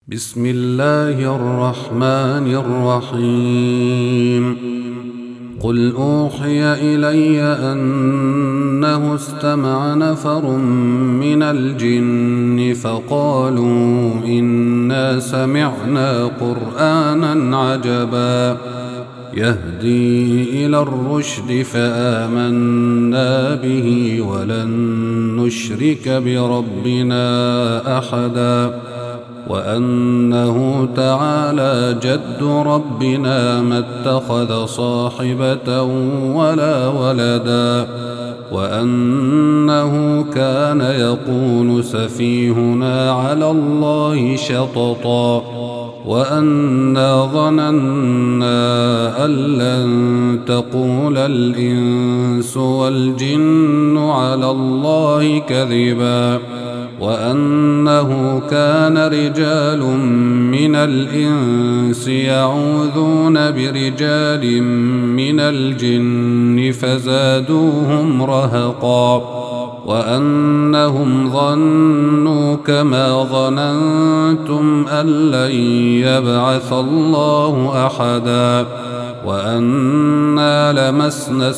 بسم الله الرحمن الرحيم. قل أوحي إلي أنه استمع نفر من الجن فقالوا إنا سمعنا قرآنا عجبا يهدي إلى الرشد فآمنا به ولن نشرك بربنا أحدا وأنه تعالى جد ربنا ما اتخذ صاحبة ولا ولدا وأنه كان يقول سفيهنا على الله شططا وأنا ظننا أن لن تقول الإنس والجن على الله كذبا وأنه كان رجال من الإنس يعوذون برجال من الجن فزادوهم رهقا وأنهم ظنوا كما ظننتم أن لن يبعث الله أحدا وأنا لمسنا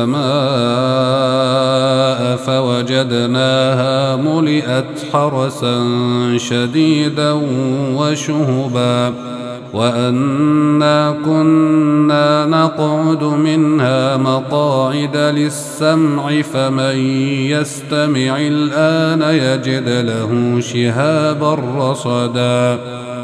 السماء فوجدناها ملئت حرسا شديدا وشهبا وأنا كنا نقعد منها مقاعد للسمع فمن يستمع الآن يجد له شهابا رصدا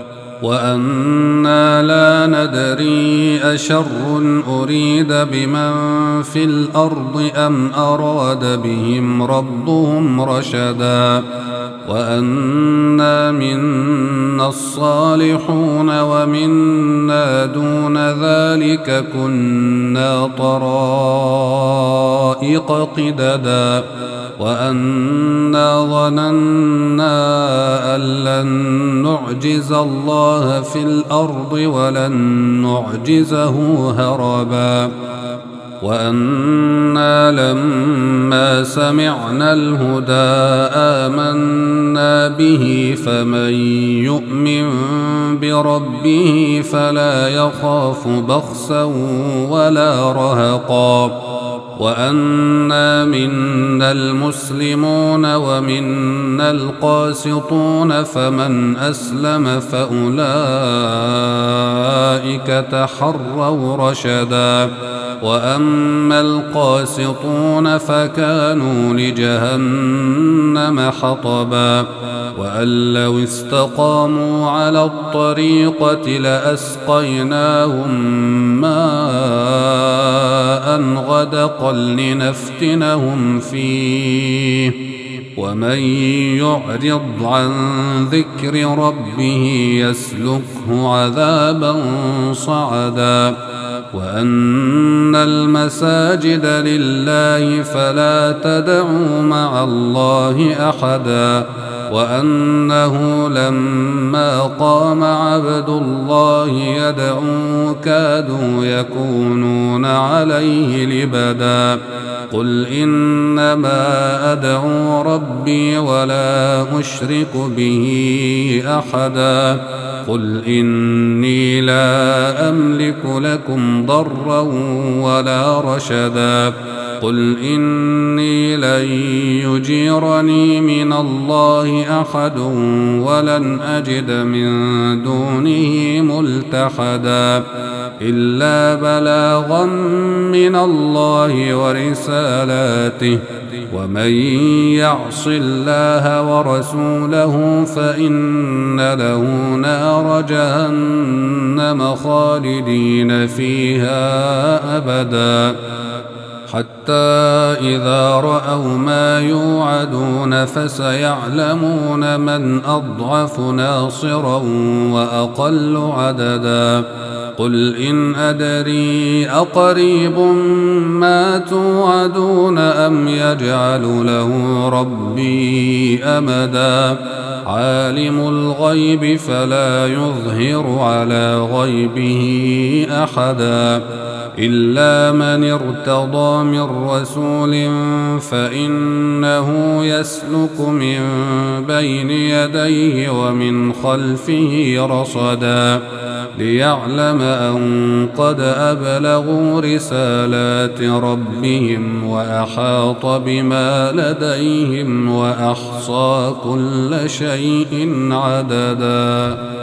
وأنا لا ندري أشر أريد بمن في الأرض أم أراد بهم ربهم رشدا وأنا منا الصالحون ومنا دون ذلك كنا طرائق قددا وأنا ظننا أن لن نعجز الله في الأرض ولن نعجزه هربا وأنا لما سمعنا الهدى آمنا به فمن يؤمن بربه فلا يخاف بخسا ولا رهقا وأنا منا المسلمون ومنا القاسطون فمن أسلم فأولئك تحروا رشدا وأما القاسطون فكانوا لجهنم حطبا وأن لو استقاموا على الطريقة لأسقيناهم ماء غدقا لنفتنهم فيه ومن يعرض عن ذكر ربه يسلكه عذابا صعدا وأن المساجد لله فلا تدعوا مع الله أحدا وأنه لما قام عبد الله يدعو كادوا يكونون عليه لبدا قل إنما أدعو ربي ولا أشرك به أحدا قل إني لا أملك لكم ضرا ولا رشدا قل إني لن يجيرني من الله أحد ولن أجد من دونه ملتحدا إلا بلاغا من الله ورسالاته ومن يعص الله ورسوله فإن له نار جهنم خالدين فيها أبدا حتى إذا رأوا ما يوعدون فسيعلمون من أضعف ناصرا وأقل عددا قل إن أدري أقريب ما توعدون أم يجعل له ربي أمدا عالم الغيب فلا يظهر على غيبه أحدا إلا من ارتضى من رسول فإنه يسلك من بين يديه ومن خلفه رصدا ليعلم أن قد أبلغوا رسالات ربهم وأحاط بما لديهم وأحصى كل شيء عددا.